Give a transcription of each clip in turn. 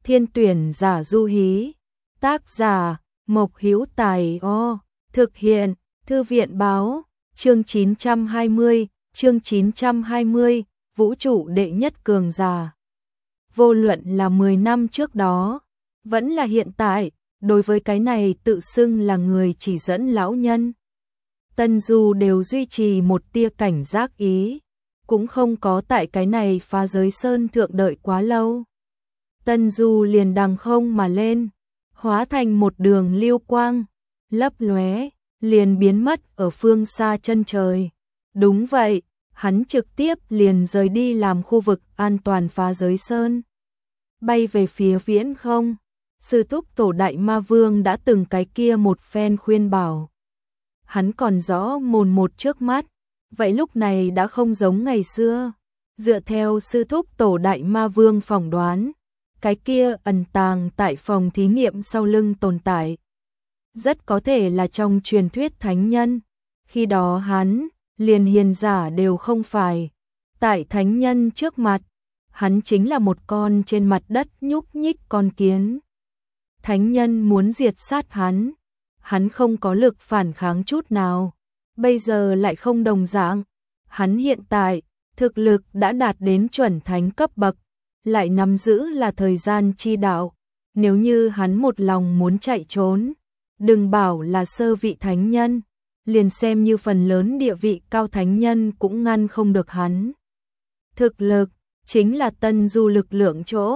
Thiên tuyển giả du hí. Tác giả, Mộc Hữu Tài O. Thực hiện, Thư viện báo, chương 920, vũ trụ đệ nhất cường giả. Vô luận là 10 năm trước đó, vẫn là hiện tại, đối với cái này tự xưng là người chỉ dẫn lão nhân. Tân Du đều duy trì một tia cảnh giác ý, cũng không có tại cái này phá giới sơn thượng đợi quá lâu. Tân Du liền đằng không mà lên, hóa thành một đường lưu quang, lấp lóe, liền biến mất ở phương xa chân trời. Đúng vậy, hắn trực tiếp liền rời đi làm khu vực an toàn phá giới sơn. Bay về phía viễn không, sư thúc tổ đại ma vương đã từng cái kia một phen khuyên bảo. Hắn còn rõ mồn một trước mắt, vậy lúc này đã không giống ngày xưa. Dựa theo sư thúc tổ đại ma vương phỏng đoán, cái kia ẩn tàng tại phòng thí nghiệm sau lưng tồn tại, rất có thể là trong truyền thuyết thánh nhân. Khi đó hắn, liền hiền giả đều không phải. Tại thánh nhân trước mặt, hắn chính là một con trên mặt đất nhúc nhích con kiến. Thánh nhân muốn diệt sát hắn không có lực phản kháng chút nào. Bây giờ lại không đồng dạng. Hắn hiện tại, thực lực đã đạt đến chuẩn thánh cấp bậc, lại nắm giữ là thời gian chi đạo. Nếu như hắn một lòng muốn chạy trốn, đừng bảo là sơ vị thánh nhân, liền xem như phần lớn địa vị cao thánh nhân cũng ngăn không được hắn. Thực lực chính là Tân Du lực lượng chỗ.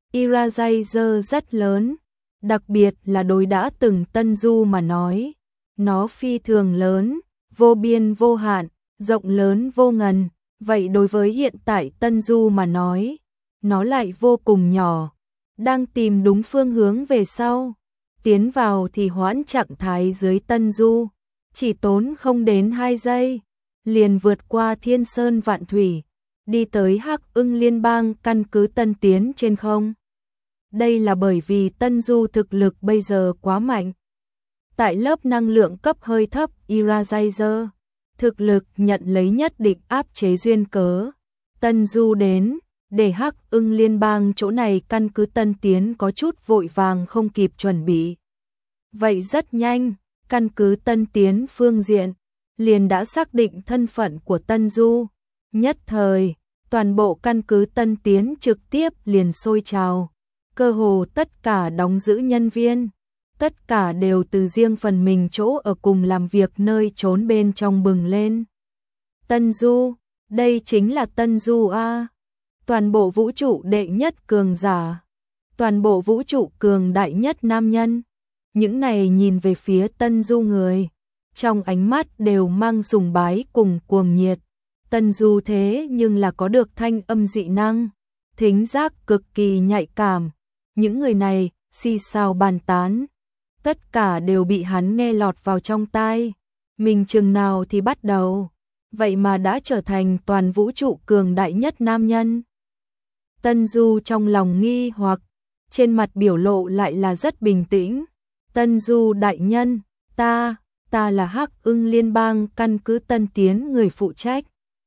Eraser rất lớn, đặc biệt là đối đã từng Tân Du mà nói, nó phi thường lớn, vô biên vô hạn, rộng lớn vô ngần. Vậy đối với hiện tại Tân Du mà nói, nó lại vô cùng nhỏ, đang tìm đúng phương hướng về sau. Tiến vào thì hoãn trạng thái dưới Tân Du, chỉ tốn không đến 2 giây, liền vượt qua thiên sơn vạn thủy, đi tới Hắc Ưng Liên bang căn cứ Tân Tiến trên không. Đây là bởi vì Tân Du thực lực bây giờ quá mạnh. Tại lớp năng lượng cấp hơi thấp Eraser, thực lực nhận lấy nhất định áp chế duyên cớ. Tân Du đến, để Hắc Ưng Liên bang chỗ này căn cứ Tân Tiến có chút vội vàng không kịp chuẩn bị. Vậy rất nhanh, căn cứ Tân Tiến phương diện, liền đã xác định thân phận của Tân Du. Nhất thời, toàn bộ căn cứ Tân Tiến trực tiếp liền sôi trào. Cơ hồ tất cả đóng giữ nhân viên, tất cả đều từ riêng phần mình chỗ ở cùng làm việc nơi trốn bên trong bừng lên. Tân Du, đây chính là Tân Du a. Toàn bộ vũ trụ đệ nhất cường giả, toàn bộ vũ trụ cường đại nhất nam nhân. Những này nhìn về phía Tân Du người, trong ánh mắt đều mang sùng bái cùng cuồng nhiệt. Tân Du thế nhưng là có được thanh âm dị năng, thính giác cực kỳ nhạy cảm. Những người này xì xào bàn tán, tất cả đều bị hắn nghe lọt vào trong tai. Mình chừng nào thì bắt đầu, vậy mà đã trở thành toàn vũ trụ cường đại nhất nam nhân. Tân Du trong lòng nghi hoặc, trên mặt biểu lộ lại là rất bình tĩnh. Tân Du đại nhân, ta là Hắc Ưng Liên bang căn cứ Tân Tiến người phụ trách.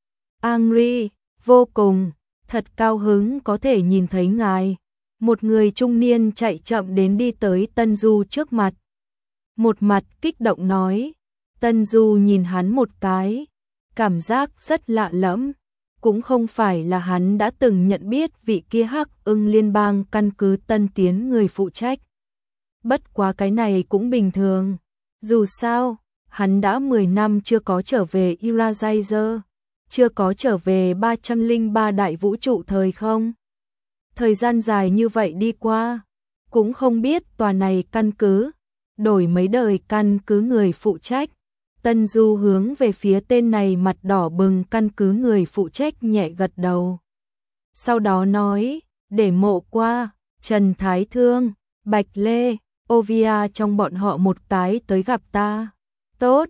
Angry, vô cùng, thật cao hứng có thể nhìn thấy ngài. Một người trung niên chạy chậm đến đi tới Tân Du trước mặt. Một mặt kích động nói. Tân Du nhìn hắn một cái, cảm giác rất lạ lẫm. Cũng không phải là hắn đã từng nhận biết vị kia Hắc Ưng Liên bang căn cứ Tân Tiến người phụ trách. Bất quá cái này cũng bình thường. Dù sao, hắn đã 10 năm chưa có trở về Eraser, chưa có trở về 303 đại vũ trụ thời không. Thời gian dài như vậy đi qua, cũng không biết tòa này căn cứ, đổi mấy đời căn cứ người phụ trách. Tân Du hướng về phía tên này mặt đỏ bừng căn cứ người phụ trách nhẹ gật đầu. Sau đó nói, để Mộ Qua, Trần Thái Thương, Bạch Lê, Ovia trong bọn họ một cái tới gặp ta. Tốt,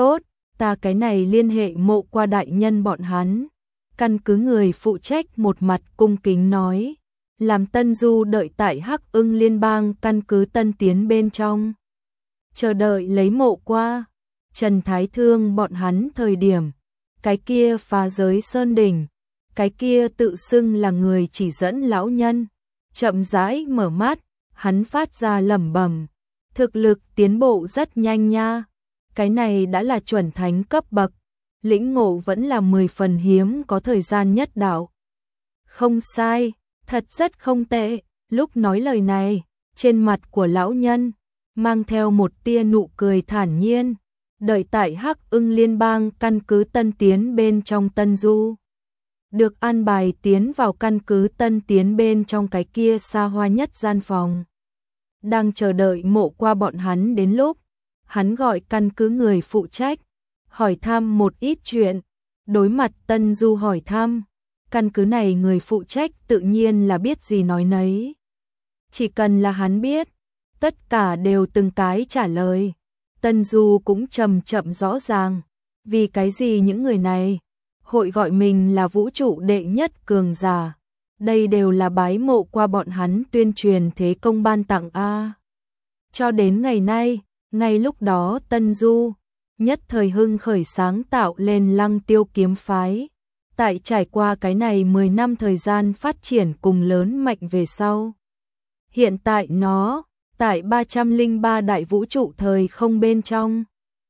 ta cái này liên hệ Mộ Qua đại nhân bọn hắn. Căn cứ người phụ trách một mặt cung kính nói, làm Tân Du đợi tại Hắc Ưng Liên bang căn cứ Tân Tiến bên trong. Chờ đợi lấy Mộ Qua, Trần Thái Thương bọn hắn thời điểm, cái kia phá giới sơn đỉnh, cái kia tự xưng là người chỉ dẫn lão nhân, chậm rãi mở mắt, hắn phát ra lẩm bẩm, thực lực tiến bộ rất nhanh nha, cái này đã là chuẩn thánh cấp bậc, lĩnh ngộ vẫn là 10 phần hiếm có thời gian nhất đạo. Không sai, thật rất không tệ. Lúc nói lời này, trên mặt của lão nhân mang theo một tia nụ cười thản nhiên, đợi tại Hắc Ưng Liên bang căn cứ Tân Tiến bên trong Tân Du. Được an bài tiến vào căn cứ Tân Tiến bên trong cái kia xa hoa nhất gian phòng. Đang chờ đợi Mộ Qua bọn hắn đến lúc, hắn gọi căn cứ người phụ trách, hỏi thăm một ít chuyện. Đối mặt Tân Du hỏi thăm, căn cứ này người phụ trách tự nhiên là biết gì nói nấy. Chỉ cần là hắn biết, tất cả đều từng cái trả lời. Tân Du cũng chậm chậm rõ ràng, vì cái gì những người này hội gọi mình là vũ trụ đệ nhất cường giả. Đây đều là bái Mộ Qua bọn hắn tuyên truyền thế công ban tặng a. Cho đến ngày nay, ngay lúc đó Tân Du nhất thời hưng khởi sáng tạo lên Lăng Tiêu kiếm phái. Tại trải qua cái này 10 năm thời gian phát triển cùng lớn mạnh về sau. Hiện tại nó, tại 303 đại vũ trụ thời không bên trong,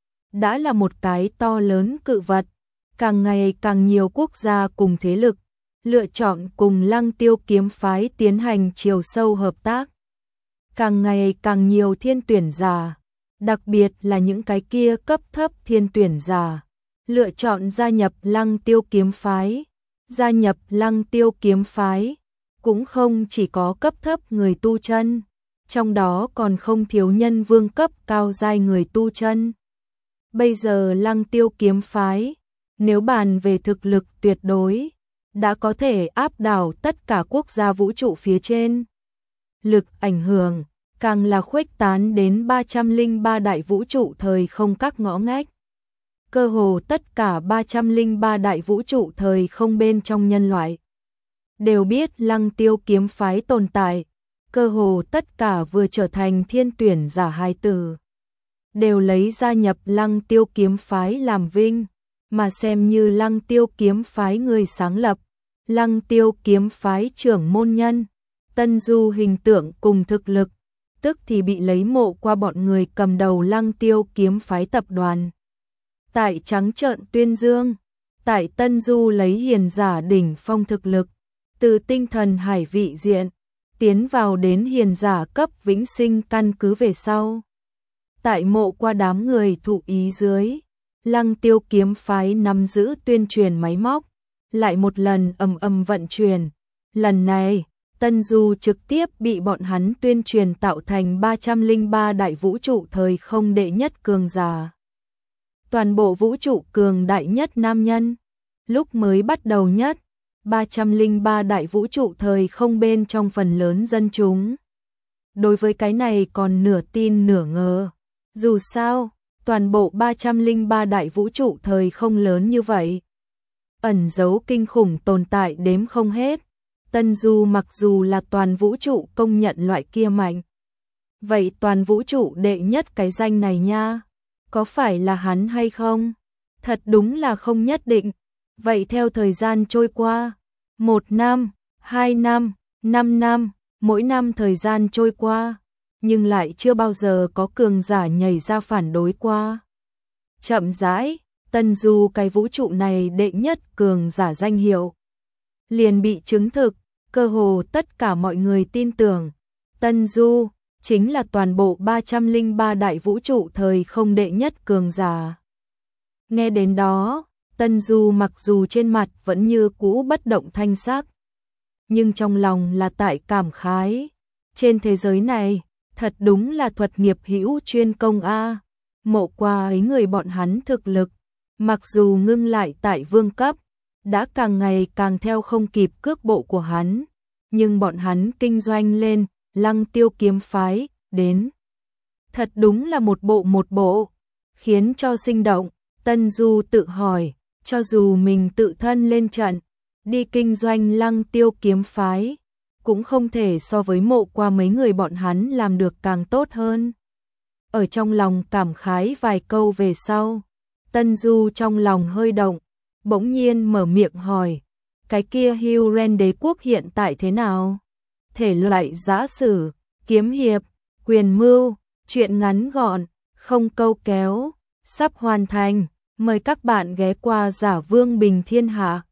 đã là một cái to lớn cự vật, càng ngày càng nhiều quốc gia cùng thế lực, lựa chọn cùng Lăng Tiêu kiếm phái tiến hành chiều sâu hợp tác. Càng ngày càng nhiều thiên tuyển giả, đặc biệt là những cái kia cấp thấp thiên tuyển giả, lựa chọn gia nhập Lăng Tiêu kiếm phái. Gia nhập Lăng Tiêu kiếm phái, cũng không chỉ có cấp thấp người tu chân, trong đó còn không thiếu nhân vương cấp cao giai người tu chân. Bây giờ Lăng Tiêu kiếm phái, nếu bàn về thực lực tuyệt đối, đã có thể áp đảo tất cả quốc gia vũ trụ phía trên. Lực ảnh hưởng, càng là khuếch tán đến 303 đại vũ trụ thời không các ngõ ngách. Cơ hồ tất cả 303 đại vũ trụ thời không bên trong nhân loại đều biết Lăng Tiêu kiếm phái tồn tại, cơ hồ tất cả vừa trở thành thiên tuyển giả hai tử đều lấy gia nhập Lăng Tiêu kiếm phái làm vinh, mà xem như Lăng Tiêu kiếm phái người sáng lập, Lăng Tiêu kiếm phái trưởng môn nhân. Tân Du hình tượng cùng thực lực, tức thì bị lấy Mộ Qua bọn người cầm đầu Lăng Tiêu kiếm phái tập đoàn. Tại trắng trợn tuyên dương, tại Tân Du lấy hiền giả đỉnh phong thực lực, từ tinh thần hải vị diện, tiến vào đến hiền giả cấp vĩnh sinh căn cứ về sau. Tại Mộ Qua đám người thụ ý dưới, Lăng Tiêu kiếm phái nắm giữ tuyên truyền máy móc, lại một lần ầm vận chuyển. Lần này, Tân Du trực tiếp bị bọn hắn tuyên truyền tạo thành 303 đại vũ trụ thời không đệ nhất cường giả. Toàn bộ vũ trụ cường đại nhất nam nhân. Lúc mới bắt đầu nhất, 303 đại vũ trụ thời không bên trong phần lớn dân chúng. Đối với cái này còn nửa tin nửa ngờ. Dù sao, toàn bộ 303 đại vũ trụ thời không lớn như vậy, ẩn giấu kinh khủng tồn tại đếm không hết. Tân Du mặc dù là toàn vũ trụ công nhận loại kia mạnh, vậy toàn vũ trụ đệ nhất cái danh này nha, có phải là hắn hay không? Thật đúng là không nhất định. Vậy theo thời gian trôi qua, 1 năm, 2 năm, 5 năm, mỗi năm thời gian trôi qua, nhưng lại chưa bao giờ có cường giả nhảy ra phản đối qua. Chậm rãi, Tân Du cái vũ trụ này đệ nhất cường giả danh hiệu liền bị chứng thực, cơ hồ tất cả mọi người tin tưởng, Tân Du chính là toàn bộ 303 đại vũ trụ thời không đệ nhất cường giả. Nghe đến đó, Tân Du mặc dù trên mặt vẫn như cũ bất động thanh sắc, nhưng trong lòng là tại cảm khái. Trên thế giới này, thật đúng là thuật nghiệp hữu chuyên công a. Mộ Qua ấy người bọn hắn thực lực, mặc dù ngưng lại tại vương cấp, đã càng ngày càng theo không kịp cước bộ của hắn, nhưng bọn hắn kinh doanh lên Lăng Tiêu kiếm phái đến thật đúng là một bộ, khiến cho sinh động. Tân Du tự hỏi, cho dù mình tự thân lên trận, đi kinh doanh Lăng Tiêu kiếm phái, cũng không thể so với Mộ Qua mấy người bọn hắn làm được càng tốt hơn. Ở trong lòng cảm khái vài câu về sau, Tân Du trong lòng hơi động, bỗng nhiên mở miệng hỏi, cái kia Hugh Ren đế quốc hiện tại thế nào? thể loại giã sử, kiếm hiệp, quyền mưu, truyện ngắn gọn, không câu kéo, sắp hoàn thành. Mời các bạn ghé qua Giả Vương Bình Thiên Hạ.